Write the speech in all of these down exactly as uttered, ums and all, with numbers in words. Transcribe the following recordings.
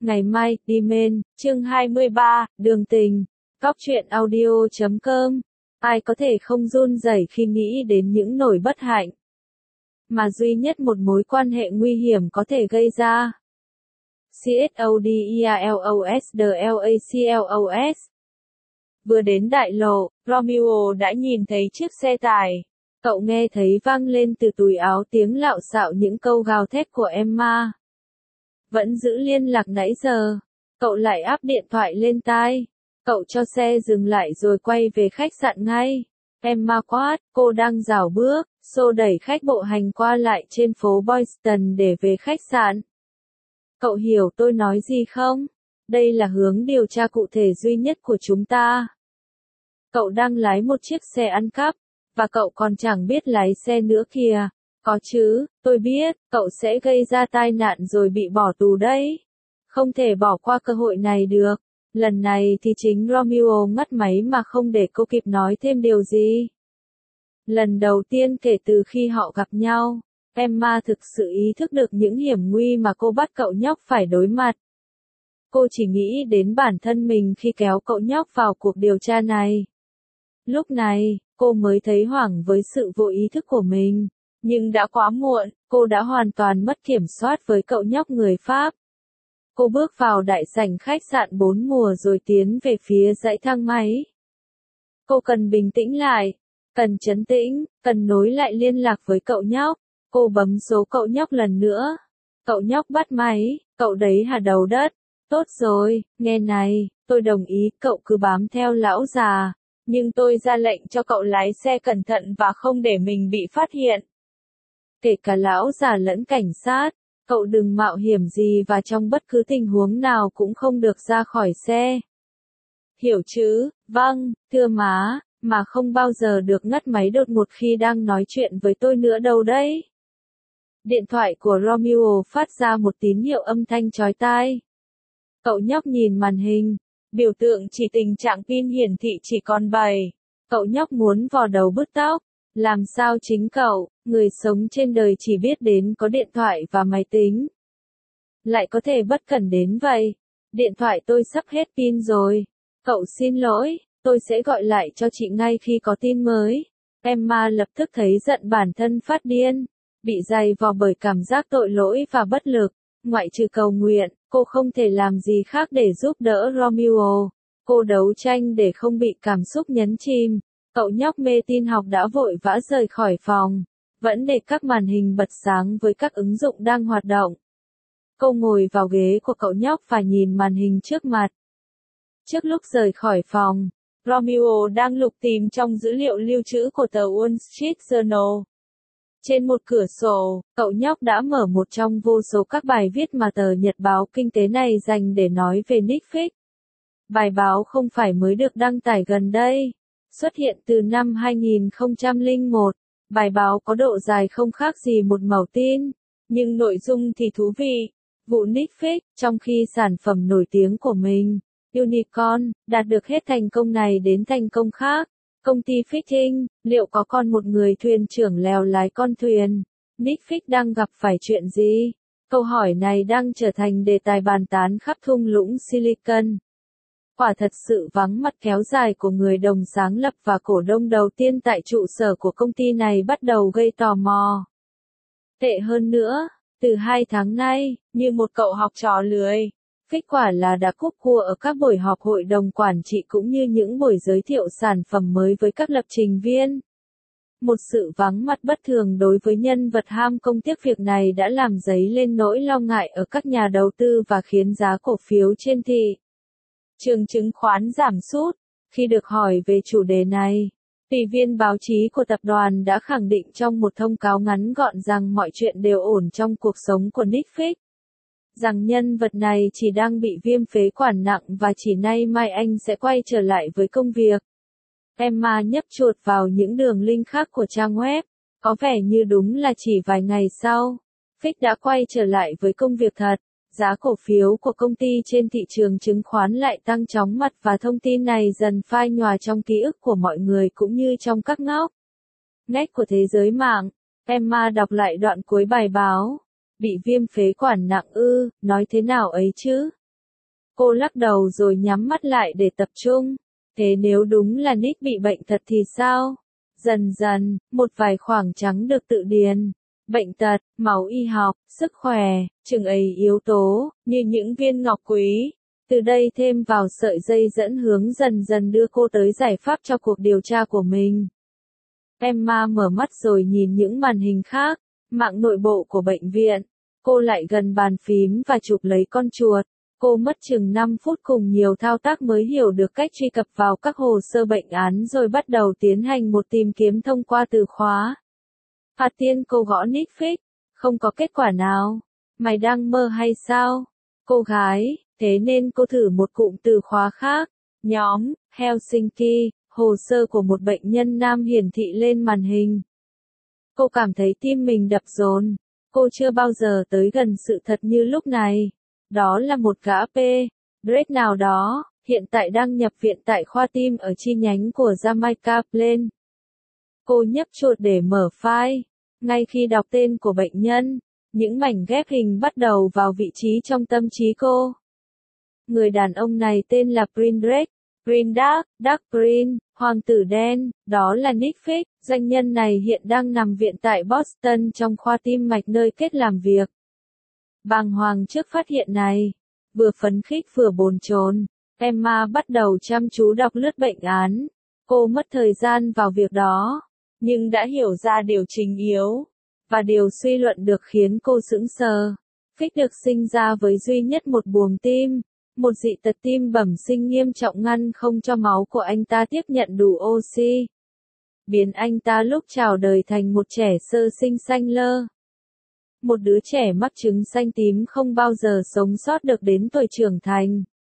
Ngày mai, đi men, chương hai mươi ba, đường tình. Góc truyện audio chấm com. Ai có thể không run rẩy khi nghĩ đến những nỗi bất hạnh mà duy nhất một mối quan hệ nguy hiểm có thể gây ra. Cloudlosdlaclos. Vừa đến đại lộ, Romeo đã nhìn thấy chiếc xe tải. Cậu nghe thấy vang lên từ túi áo tiếng lạo xạo những câu gào thét của Emma. Vẫn giữ liên lạc nãy giờ. Cậu lại áp điện thoại lên tai. Cậu cho xe dừng lại rồi quay về khách sạn ngay. Emma quát, cô đang rảo bước, xô đẩy khách bộ hành qua lại trên phố Boylston để về khách sạn. Cậu hiểu tôi nói gì không? Đây là hướng điều tra cụ thể duy nhất của chúng ta. Cậu đang lái một chiếc xe ăn cắp, và cậu còn chẳng biết lái xe nữa kìa. Có chứ, tôi biết, cậu sẽ gây ra tai nạn rồi bị bỏ tù đấy. Không thể bỏ qua cơ hội này được. Lần này thì chính Romeo ngắt máy mà không để cô kịp nói thêm điều gì. Lần đầu tiên kể từ khi họ gặp nhau, Emma thực sự ý thức được những hiểm nguy mà cô bắt cậu nhóc phải đối mặt. Cô chỉ nghĩ đến bản thân mình khi kéo cậu nhóc vào cuộc điều tra này. Lúc này, cô mới thấy hoảng với sự vô ý thức của mình. Nhưng đã quá muộn, cô đã hoàn toàn mất kiểm soát với cậu nhóc người Pháp. Cô bước vào đại sảnh khách sạn bốn mùa rồi tiến về phía dãy thang máy. Cô cần bình tĩnh lại, cần trấn tĩnh, cần nối lại liên lạc với cậu nhóc. Cô bấm số cậu nhóc lần nữa. Cậu nhóc bắt máy, cậu đấy hả đầu đất. Tốt rồi, nghe này, tôi đồng ý cậu cứ bám theo lão già. Nhưng tôi ra lệnh cho cậu lái xe cẩn thận và không để mình bị phát hiện. Kể cả lão già lẫn cảnh sát, cậu đừng mạo hiểm gì và trong bất cứ tình huống nào cũng không được ra khỏi xe. Hiểu chứ? Vâng, thưa má, mà không bao giờ được ngắt máy đột ngột khi đang nói chuyện với tôi nữa đâu đấy. Điện thoại của Romeo phát ra một tín hiệu âm thanh chói tai. Cậu nhóc nhìn màn hình, biểu tượng chỉ tình trạng pin hiển thị chỉ còn bảy. Cậu nhóc muốn vò đầu bứt tóc. Làm sao chính cậu, người sống trên đời chỉ biết đến có điện thoại và máy tính, lại có thể bất cẩn đến vậy? Điện thoại tôi sắp hết pin rồi. Cậu xin lỗi, tôi sẽ gọi lại cho chị ngay khi có tin mới. Emma lập tức thấy giận bản thân phát điên, bị dày vò bởi cảm giác tội lỗi và bất lực. Ngoại trừ cầu nguyện, cô không thể làm gì khác để giúp đỡ Romeo. Cô đấu tranh để không bị cảm xúc nhấn chìm. Cậu nhóc mê tin học đã vội vã rời khỏi phòng, vẫn để các màn hình bật sáng với các ứng dụng đang hoạt động. Cô ngồi vào ghế của cậu nhóc và nhìn màn hình trước mặt. Trước lúc rời khỏi phòng, Romeo đang lục tìm trong dữ liệu lưu trữ của tờ Wall Street Journal. Trên một cửa sổ, cậu nhóc đã mở một trong vô số các bài viết mà tờ nhật báo kinh tế này dành để nói về Netflix. Bài báo không phải mới được đăng tải gần đây. Xuất hiện từ năm hai nghìn không trăm lẻ một, bài báo có độ dài không khác gì một mẩu tin, nhưng nội dung thì thú vị. Vụ Netflix, trong khi sản phẩm nổi tiếng của mình, Unicorn, đạt được hết thành công này đến thành công khác. Công ty Fitting, liệu có còn một người thuyền trưởng lèo lái con thuyền? Netflix đang gặp phải chuyện gì? Câu hỏi này đang trở thành đề tài bàn tán khắp thung lũng Silicon. Quả thật sự vắng mặt kéo dài của người đồng sáng lập và cổ đông đầu tiên tại trụ sở của công ty này bắt đầu gây tò mò. Tệ hơn nữa, từ hai tháng nay, như một cậu học trò lười, kết quả là đã cúp cua ở các buổi họp hội đồng quản trị cũng như những buổi giới thiệu sản phẩm mới với các lập trình viên. Một sự vắng mặt bất thường đối với nhân vật ham công tiếc việc này đã làm dấy lên nỗi lo ngại ở các nhà đầu tư và khiến giá cổ phiếu trên thị trường chứng khoán giảm sút. Khi được hỏi về chủ đề này, tùy viên báo chí của tập đoàn đã khẳng định trong một thông cáo ngắn gọn rằng mọi chuyện đều ổn trong cuộc sống của Netflix. Rằng nhân vật này chỉ đang bị viêm phế quản nặng và chỉ nay mai anh sẽ quay trở lại với công việc. Emma nhấp chuột vào những đường link khác của trang web. Có vẻ như đúng là chỉ vài ngày sau, Netflix đã quay trở lại với công việc thật. Giá cổ phiếu của công ty trên thị trường chứng khoán lại tăng chóng mặt và thông tin này dần phai nhòa trong ký ức của mọi người cũng như trong các ngóc ngách của thế giới mạng. Emma đọc lại đoạn cuối bài báo. Bị viêm phế quản nặng ư, nói thế nào ấy chứ? Cô lắc đầu rồi nhắm mắt lại để tập trung. Thế nếu đúng là Nick bị bệnh thật thì sao? Dần dần, một vài khoảng trắng được tự điền. Bệnh tật, máu y học, sức khỏe, chừng ấy yếu tố, như những viên ngọc quý. Từ đây thêm vào sợi dây dẫn hướng dần dần đưa cô tới giải pháp cho cuộc điều tra của mình. Emma mở mắt rồi nhìn những màn hình khác, mạng nội bộ của bệnh viện. Cô lại gần bàn phím và chụp lấy con chuột. Cô mất chừng năm phút cùng nhiều thao tác mới hiểu được cách truy cập vào các hồ sơ bệnh án rồi bắt đầu tiến hành một tìm kiếm thông qua từ khóa. Phạt tiên cô gõ Nick Fix, không có kết quả nào. Mày đang mơ hay sao? Cô gái, thế nên cô thử một cụm từ khóa khác. Nhóm, Helsinki, hồ sơ của một bệnh nhân nam hiển thị lên màn hình. Cô cảm thấy tim mình đập dồn. Cô chưa bao giờ tới gần sự thật như lúc này. Đó là một gã P. Drake nào đó, hiện tại đang nhập viện tại khoa tim ở chi nhánh của Jamaica Plain. Cô nhấp chuột để mở file. Ngay khi đọc tên của bệnh nhân, những mảnh ghép hình bắt đầu vào vị trí trong tâm trí cô. Người đàn ông này tên là Prince Drake. Prince Dark, Dark Prince, Hoàng tử đen, đó là Nick Fix. Doanh nhân này hiện đang nằm viện tại Boston trong khoa tim mạch nơi kết làm việc. Bàng hoàng trước phát hiện này, vừa phấn khích vừa bồn chồn, Emma bắt đầu chăm chú đọc lướt bệnh án. Cô mất thời gian vào việc đó, nhưng đã hiểu ra điều chính yếu, và điều suy luận được khiến cô sững sờ. Fix được sinh ra với duy nhất một buồng tim, một dị tật tim bẩm sinh nghiêm trọng ngăn không cho máu của anh ta tiếp nhận đủ oxy, biến anh ta lúc chào đời thành một trẻ sơ sinh xanh lơ. Một đứa trẻ mắc chứng xanh tím không bao giờ sống sót được đến tuổi trưởng thành.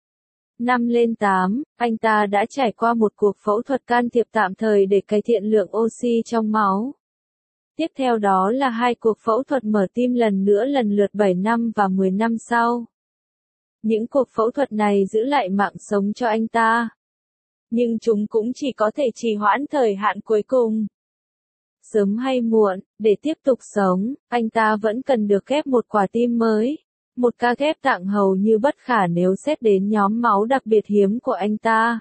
Năm lên tám, anh ta đã trải qua một cuộc phẫu thuật can thiệp tạm thời để cải thiện lượng oxy trong máu. Tiếp theo đó là hai cuộc phẫu thuật mở tim lần nữa lần lượt bảy năm và mười năm sau. Những cuộc phẫu thuật này giữ lại mạng sống cho anh ta. Nhưng chúng cũng chỉ có thể trì hoãn thời hạn cuối cùng. Sớm hay muộn, để tiếp tục sống, anh ta vẫn cần được ghép một quả tim mới. Một ca ghép tạng hầu như bất khả nếu xét đến nhóm máu đặc biệt hiếm của anh ta.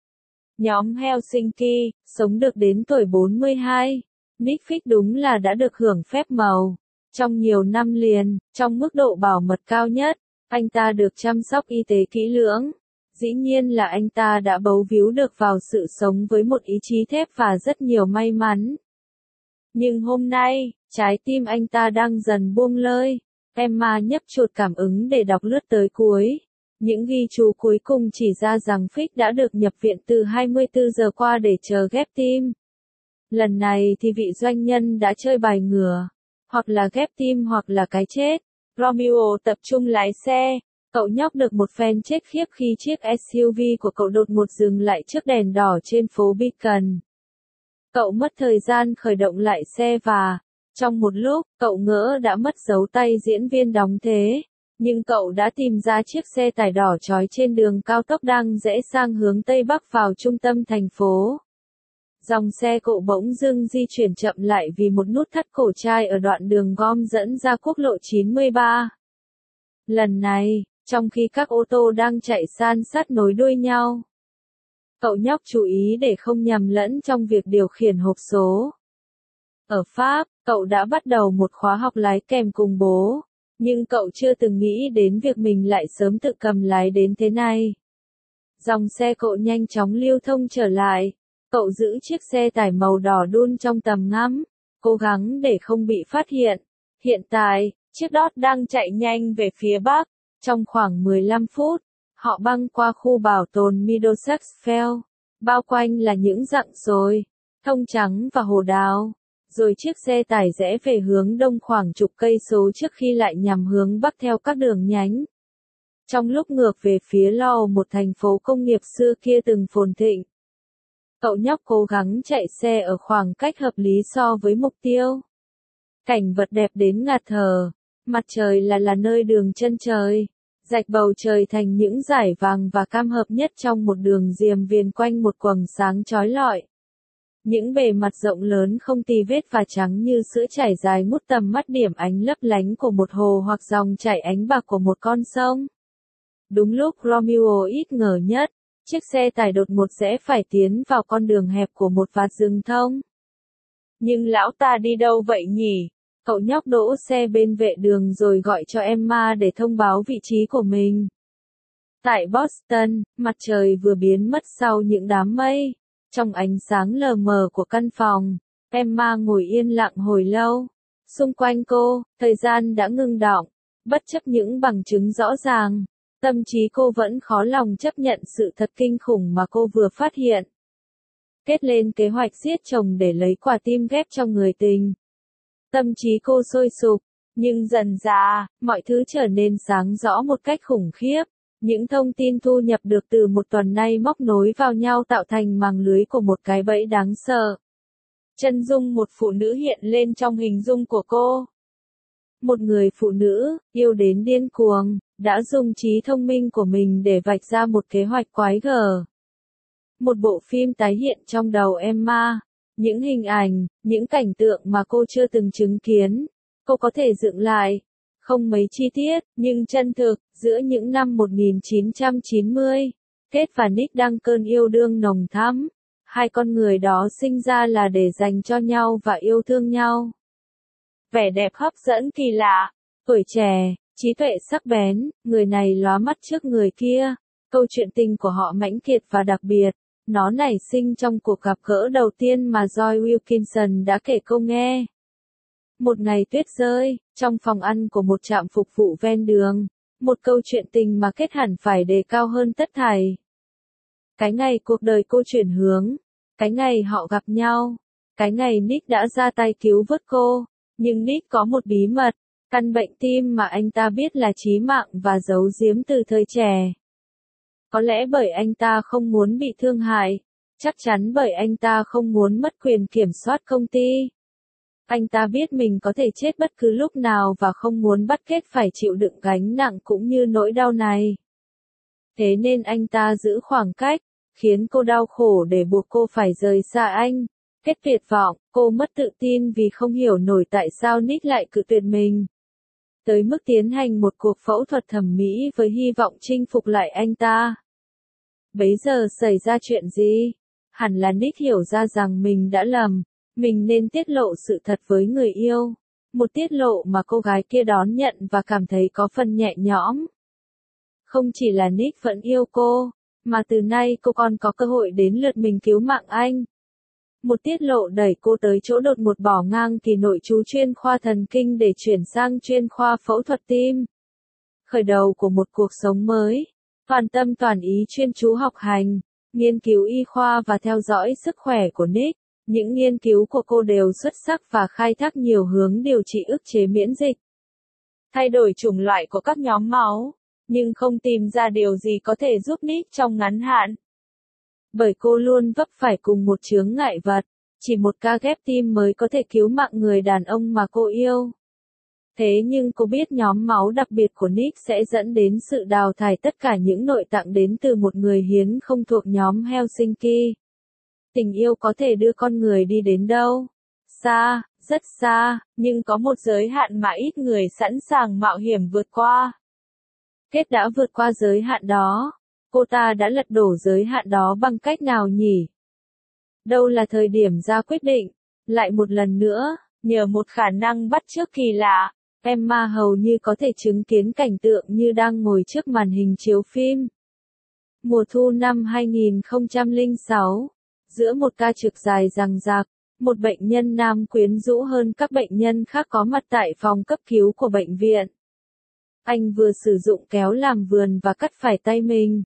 Nhóm Helsinki, sống được đến tuổi bốn mươi hai. Nick Fix đúng là đã được hưởng phép màu. Trong nhiều năm liền, trong mức độ bảo mật cao nhất, anh ta được chăm sóc y tế kỹ lưỡng. Dĩ nhiên là anh ta đã bấu víu được vào sự sống với một ý chí thép và rất nhiều may mắn. Nhưng hôm nay, trái tim anh ta đang dần buông lơi. Emma nhấp chuột cảm ứng để đọc lướt tới cuối. Những ghi chú cuối cùng chỉ ra rằng Fix đã được nhập viện từ hai mươi tư giờ qua để chờ ghép tim. Lần này thì vị doanh nhân đã chơi bài ngửa. Hoặc là ghép tim hoặc là cái chết. Romeo tập trung lái xe. Cậu nhóc được một phen chết khiếp khi chiếc ét u vê của cậu đột ngột dừng lại trước đèn đỏ trên phố Beacon. Cậu mất thời gian khởi động lại xe và, trong một lúc, cậu ngỡ đã mất dấu tay diễn viên đóng thế. Nhưng cậu đã tìm ra chiếc xe tải đỏ chói trên đường cao tốc đang rẽ sang hướng Tây Bắc vào trung tâm thành phố. Dòng xe cộ bỗng dưng di chuyển chậm lại vì một nút thắt cổ chai ở đoạn đường gom dẫn ra quốc lộ chín mươi ba. Lần này, trong khi các ô tô đang chạy san sát nối đuôi nhau, cậu nhóc chú ý để không nhầm lẫn trong việc điều khiển hộp số. Ở Pháp, cậu đã bắt đầu một khóa học lái kèm cùng bố, nhưng cậu chưa từng nghĩ đến việc mình lại sớm tự cầm lái đến thế này. Dòng xe cộ nhanh chóng lưu thông trở lại, cậu giữ chiếc xe tải màu đỏ đun trong tầm ngắm, cố gắng để không bị phát hiện. Hiện tại, chiếc Dodge đang chạy nhanh về phía Bắc. Trong khoảng mười lăm phút, họ băng qua khu bảo tồn Middlesex Fell, bao quanh là những rặng xồi, thông trắng và hồ đào, rồi chiếc xe tải rẽ về hướng đông khoảng chục cây số trước khi lại nhằm hướng bắc theo các đường nhánh. Trong lúc ngược về phía Law, một thành phố công nghiệp xưa kia từng phồn thịnh, cậu nhóc cố gắng chạy xe ở khoảng cách hợp lý so với mục tiêu. Cảnh vật đẹp đến ngạt thở, mặt trời là là nơi đường chân trời. Rạch bầu trời thành những dải vàng và cam hợp nhất trong một đường diềm viền quanh một quầng sáng chói lọi. Những bề mặt rộng lớn không tì vết và trắng như sữa chảy dài ngút tầm mắt điểm ánh lấp lánh của một hồ hoặc dòng chảy ánh bạc của một con sông. Đúng lúc Romeo ít ngờ nhất, chiếc xe tải đột ngột rẽ phải tiến vào con đường hẹp của một vạt rừng thông. Nhưng lão ta đi đâu vậy nhỉ? Cậu nhóc đỗ xe bên vệ đường rồi gọi cho Emma để thông báo vị trí của mình. Tại Boston, mặt trời vừa biến mất sau những đám mây. Trong ánh sáng lờ mờ của căn phòng, Emma ngồi yên lặng hồi lâu. Xung quanh cô, thời gian đã ngưng đọng. Bất chấp những bằng chứng rõ ràng, tâm trí cô vẫn khó lòng chấp nhận sự thật kinh khủng mà cô vừa phát hiện. Kết lên kế hoạch giết chồng để lấy quả tim ghép cho người tình. Tâm trí cô sôi sục, nhưng dần dà, mọi thứ trở nên sáng rõ một cách khủng khiếp. Những thông tin thu nhập được từ một tuần nay móc nối vào nhau tạo thành màng lưới của một cái bẫy đáng sợ. Chân dung một phụ nữ hiện lên trong hình dung của cô. Một người phụ nữ, yêu đến điên cuồng, đã dùng trí thông minh của mình để vạch ra một kế hoạch quái gở. Một bộ phim tái hiện trong đầu Emma. Những hình ảnh, những cảnh tượng mà cô chưa từng chứng kiến. Cô có thể dựng lại. Không mấy chi tiết, nhưng chân thực, giữa những năm một nghìn chín trăm chín mươi. Kate và Nick đang cơn yêu đương nồng thắm. Hai con người đó sinh ra là để dành cho nhau và yêu thương nhau. Vẻ đẹp hấp dẫn kỳ lạ, tuổi trẻ, trí tuệ sắc bén, người này lóa mắt trước người kia. Câu chuyện tình của họ mãnh liệt và đặc biệt. Nó nảy sinh trong cuộc gặp gỡ đầu tiên mà Joy Wilkinson đã kể cô nghe. Một ngày tuyết rơi, trong phòng ăn của một trạm phục vụ ven đường. Một câu chuyện tình mà kết hẳn phải đề cao hơn tất thảy. Cái ngày cuộc đời cô chuyển hướng. Cái ngày họ gặp nhau. Cái ngày Nick đã ra tay cứu vớt cô. Nhưng Nick có một bí mật. Căn bệnh tim mà anh ta biết là chí mạng và giấu giếm từ thời trẻ. Có lẽ bởi anh ta không muốn bị thương hại. Chắc chắn bởi anh ta không muốn mất quyền kiểm soát công ty. Anh ta biết mình có thể chết bất cứ lúc nào và không muốn bắt Kate phải chịu đựng gánh nặng cũng như nỗi đau này. Thế nên anh ta giữ khoảng cách, khiến cô đau khổ để buộc cô phải rời xa anh. Kate tuyệt vọng, cô mất tự tin vì không hiểu nổi tại sao Nick lại cự tuyệt mình. Tới mức tiến hành một cuộc phẫu thuật thẩm mỹ với hy vọng chinh phục lại anh ta. Bấy giờ xảy ra chuyện gì? Hẳn là Nick hiểu ra rằng mình đã lầm. Mình nên tiết lộ sự thật với người yêu. Một tiết lộ mà cô gái kia đón nhận và cảm thấy có phần nhẹ nhõm. Không chỉ là Nick vẫn yêu cô, mà từ nay cô còn có cơ hội đến lượt mình cứu mạng anh. Một tiết lộ đẩy cô tới chỗ đột ngột bỏ ngang kỳ nội trú chuyên khoa thần kinh để chuyển sang chuyên khoa phẫu thuật tim. Khởi đầu của một cuộc sống mới, toàn tâm toàn ý chuyên chú học hành, nghiên cứu y khoa và theo dõi sức khỏe của Nick. Những nghiên cứu của cô đều xuất sắc và khai thác nhiều hướng điều trị ức chế miễn dịch. Thay đổi chủng loại của các nhóm máu, nhưng không tìm ra điều gì có thể giúp Nick trong ngắn hạn. Bởi cô luôn vấp phải cùng một chướng ngại vật, chỉ một ca ghép tim mới có thể cứu mạng người đàn ông mà cô yêu. Thế nhưng cô biết nhóm máu đặc biệt của Nick sẽ dẫn đến sự đào thải tất cả những nội tạng đến từ một người hiến không thuộc nhóm Helsinki. Tình yêu có thể đưa con người đi đến đâu? Xa, rất xa, nhưng có một giới hạn mà ít người sẵn sàng mạo hiểm vượt qua. Kate đã vượt qua giới hạn đó. Cô ta đã lật đổ giới hạn đó bằng cách nào nhỉ? Đâu là thời điểm ra quyết định? Lại một lần nữa, nhờ một khả năng bắt chước kỳ lạ, Emma hầu như có thể chứng kiến cảnh tượng như đang ngồi trước màn hình chiếu phim. Mùa thu năm hai nghìn không trăm lẻ sáu. Giữa một ca trực dài dằng dặc, một bệnh nhân nam quyến rũ hơn các bệnh nhân khác có mặt tại phòng cấp cứu của bệnh viện. Anh vừa sử dụng kéo làm vườn và cắt phải tay mình.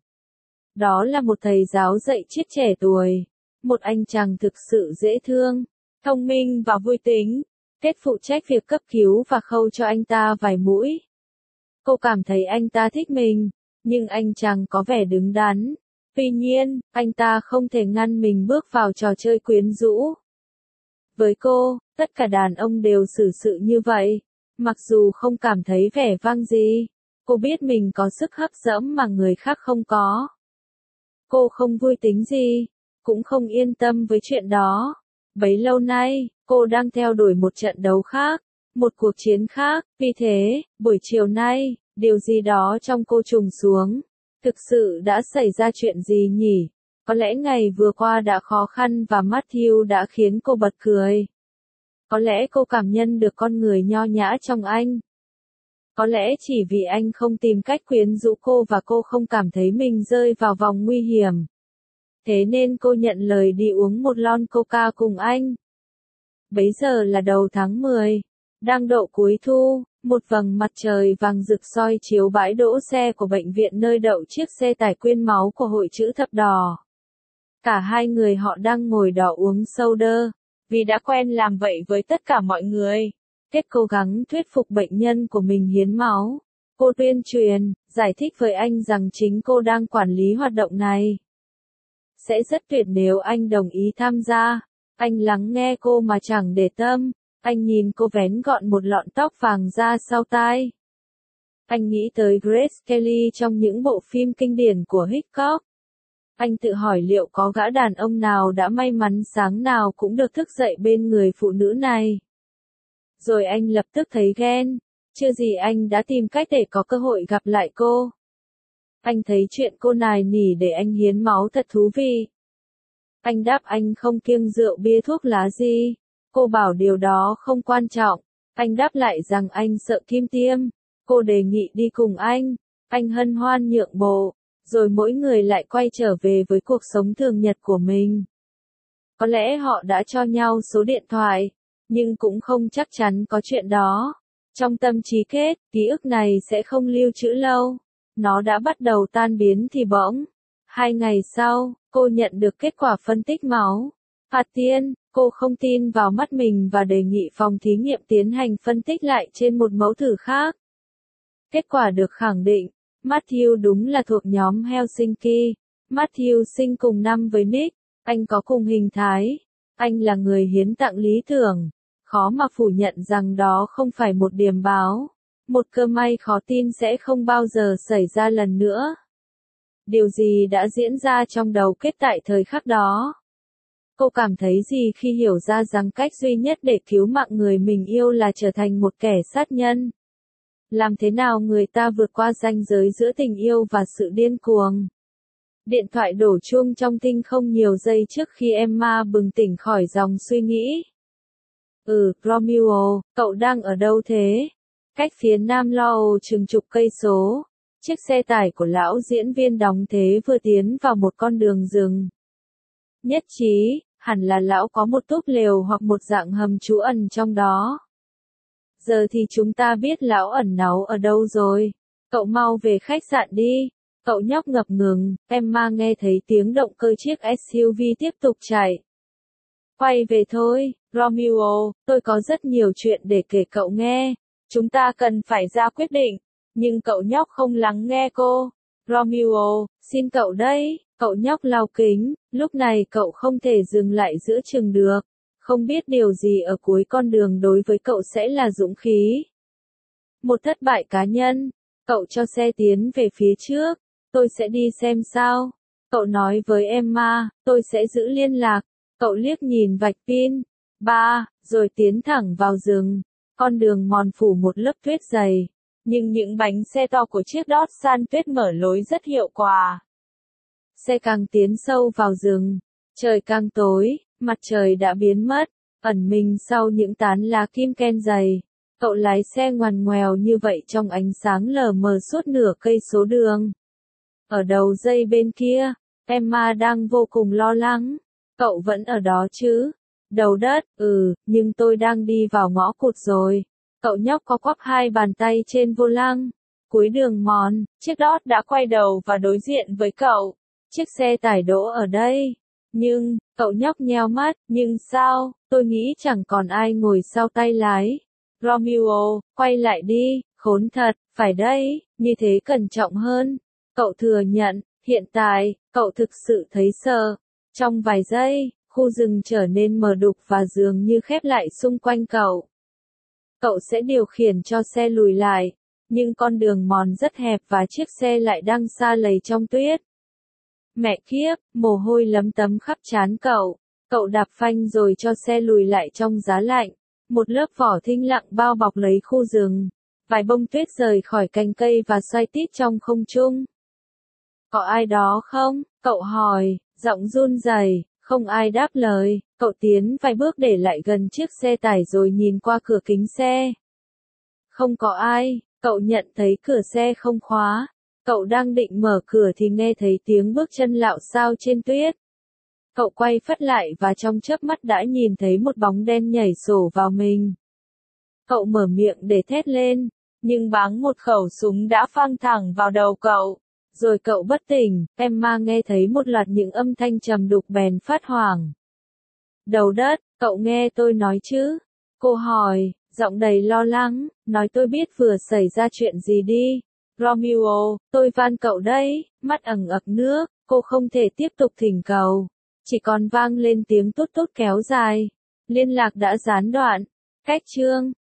Đó là một thầy giáo dạy triết trẻ tuổi. Một anh chàng thực sự dễ thương, thông minh và vui tính. Kate phụ trách việc cấp cứu và khâu cho anh ta vài mũi. Cô cảm thấy anh ta thích mình, nhưng anh chàng có vẻ đứng đắn. Tuy nhiên, anh ta không thể ngăn mình bước vào trò chơi quyến rũ. Với cô, tất cả đàn ông đều xử sự như vậy. Mặc dù không cảm thấy vẻ vang gì, cô biết mình có sức hấp dẫn mà người khác không có. Cô không vui tính gì, cũng không yên tâm với chuyện đó. Bấy lâu nay, cô đang theo đuổi một trận đấu khác, một cuộc chiến khác. Vì thế, buổi chiều nay, điều gì đó trong cô trùng xuống. Thực sự đã xảy ra chuyện gì nhỉ? Có lẽ ngày vừa qua đã khó khăn và Matthew đã khiến cô bật cười. Có lẽ cô cảm nhận được con người nho nhã trong anh. Có lẽ chỉ vì anh không tìm cách quyến rũ cô và cô không cảm thấy mình rơi vào vòng nguy hiểm. Thế nên cô nhận lời đi uống một lon coca cùng anh. Bấy giờ là đầu tháng mười. Đang độ cuối thu, một vầng mặt trời vàng rực soi chiếu bãi đỗ xe của bệnh viện nơi đậu chiếc xe tải quyên máu của Hội chữ thập đỏ. Cả hai người họ đang ngồi đó uống soda, vì đã quen làm vậy với tất cả mọi người. Kết cố gắng thuyết phục bệnh nhân của mình hiến máu. Cô tuyên truyền, giải thích với anh rằng chính cô đang quản lý hoạt động này. Sẽ rất tuyệt nếu anh đồng ý tham gia. Anh lắng nghe cô mà chẳng để tâm. Anh nhìn cô vén gọn một lọn tóc vàng ra sau tai. Anh nghĩ tới Grace Kelly trong những bộ phim kinh điển của Hitchcock. Anh tự hỏi liệu có gã đàn ông nào đã may mắn sáng nào cũng được thức dậy bên người phụ nữ này. Rồi anh lập tức thấy ghen. Chưa gì anh đã tìm cách để có cơ hội gặp lại cô. Anh thấy chuyện cô nài nỉ để anh hiến máu thật thú vị. Anh đáp anh không kiêng rượu bia thuốc lá gì. Cô bảo điều đó không quan trọng. Anh đáp lại rằng anh sợ kim tiêm. Cô đề nghị đi cùng anh. Anh hân hoan nhượng bộ. Rồi mỗi người lại quay trở về với cuộc sống thường nhật của mình. Có lẽ họ đã cho nhau số điện thoại, nhưng cũng không chắc chắn có chuyện đó. Trong tâm trí Kết, ký ức này sẽ không lưu trữ lâu. Nó đã bắt đầu tan biến thì bỗng. Hai ngày sau, cô nhận được kết quả phân tích máu. Phạt tiên, cô không tin vào mắt mình và đề nghị phòng thí nghiệm tiến hành phân tích lại trên một mẫu thử khác. Kết quả được khẳng định. Matthew đúng là thuộc nhóm Helsinki. Matthew sinh cùng năm với Nick. Anh có cùng hình thái. Anh là người hiến tặng lý tưởng. Khó mà phủ nhận rằng đó không phải một điềm báo. Một cơ may khó tin sẽ không bao giờ xảy ra lần nữa. Điều gì đã diễn ra trong đầu Kết tại thời khắc đó? Cô cảm thấy gì khi hiểu ra rằng cách duy nhất để cứu mạng người mình yêu là trở thành một kẻ sát nhân? Làm thế nào người ta vượt qua ranh giới giữa tình yêu và sự điên cuồng? Điện thoại đổ chuông trong tinh không nhiều giây trước khi Emma bừng tỉnh khỏi dòng suy nghĩ. Ừ, Romeo, cậu đang ở đâu thế? Cách phía Nam Lo chừng chục cây số, chiếc xe tải của lão diễn viên đóng thế vừa tiến vào một con đường rừng. Nhất trí, hẳn là lão có một túp lều hoặc một dạng hầm trú ẩn trong đó. Giờ thì chúng ta biết lão ẩn náu ở đâu rồi. Cậu mau về khách sạn đi. Cậu nhóc ngập ngừng. Emma nghe thấy tiếng động cơ chiếc ét u vê tiếp tục chạy. Quay về thôi, Romeo, tôi có rất nhiều chuyện để kể cậu nghe. Chúng ta cần phải ra quyết định. Nhưng cậu nhóc không lắng nghe cô. Romeo, xin cậu đấy. Cậu nhóc lau kính. Lúc này cậu không thể dừng lại giữa chừng được. Không biết điều gì ở cuối con đường đối với cậu sẽ là dũng khí. Một thất bại cá nhân. Cậu cho xe tiến về phía trước. Tôi sẽ đi xem sao. Cậu nói với Emma, tôi sẽ giữ liên lạc. Cậu liếc nhìn vạch pin. Ba, rồi tiến thẳng vào rừng. Con đường mòn phủ một lớp tuyết dày. Nhưng những bánh xe to của chiếc Dodge san tuyết mở lối rất hiệu quả. Xe càng tiến sâu vào rừng. Trời càng tối. Mặt trời đã biến mất, ẩn mình sau những tán lá kim ken dày. Cậu lái xe ngoằn ngoèo như vậy trong ánh sáng lờ mờ suốt nửa cây số đường. Ở đầu dây bên kia, Emma đang vô cùng lo lắng. Cậu vẫn ở đó chứ? Đầu đất, ừ, nhưng tôi đang đi vào ngõ cụt rồi. Cậu nhóc có quắp hai bàn tay trên vô lăng. Cuối đường mòn, chiếc Dodge đã quay đầu và đối diện với cậu. Chiếc xe tải đỗ ở đây. Nhưng, cậu nhóc nheo mắt, nhưng sao, tôi nghĩ chẳng còn ai ngồi sau tay lái. Romeo, quay lại đi, khốn thật, phải đấy, như thế cẩn trọng hơn. Cậu thừa nhận, hiện tại, cậu thực sự thấy sợ. Trong vài giây, khu rừng trở nên mờ đục và dường như khép lại xung quanh cậu. Cậu sẽ điều khiển cho xe lùi lại, nhưng con đường mòn rất hẹp và chiếc xe lại đang sa lầy trong tuyết. Mẹ kiếp, mồ hôi lấm tấm khắp trán cậu. Cậu đạp phanh rồi cho xe lùi lại trong giá lạnh. Một lớp vỏ thinh lặng bao bọc lấy khu rừng. Vài bông tuyết rời khỏi cành cây và xoay tít trong không trung. Có ai đó không? Cậu hỏi, giọng run rẩy. Không ai đáp lời, cậu tiến vài bước để lại gần chiếc xe tải rồi nhìn qua cửa kính xe. Không có ai, cậu nhận thấy cửa xe không khóa. Cậu đang định mở cửa thì nghe thấy tiếng bước chân lạo xao trên tuyết. Cậu quay phắt lại và trong chớp mắt đã nhìn thấy một bóng đen nhảy sổ vào mình. Cậu mở miệng để thét lên, nhưng báng một khẩu súng đã phang thẳng vào đầu cậu. Rồi cậu bất tỉnh, Emma nghe thấy một loạt những âm thanh trầm đục bèn phát hoảng. Đầu đất, cậu nghe tôi nói chứ? Cô hỏi, giọng đầy lo lắng, nói tôi biết vừa xảy ra chuyện gì đi. Romeo, tôi van cậu đấy, mắt ẩn ực nước, cô không thể tiếp tục thỉnh cầu. Chỉ còn vang lên tiếng tút tút kéo dài. Liên lạc đã gián đoạn. Cách chương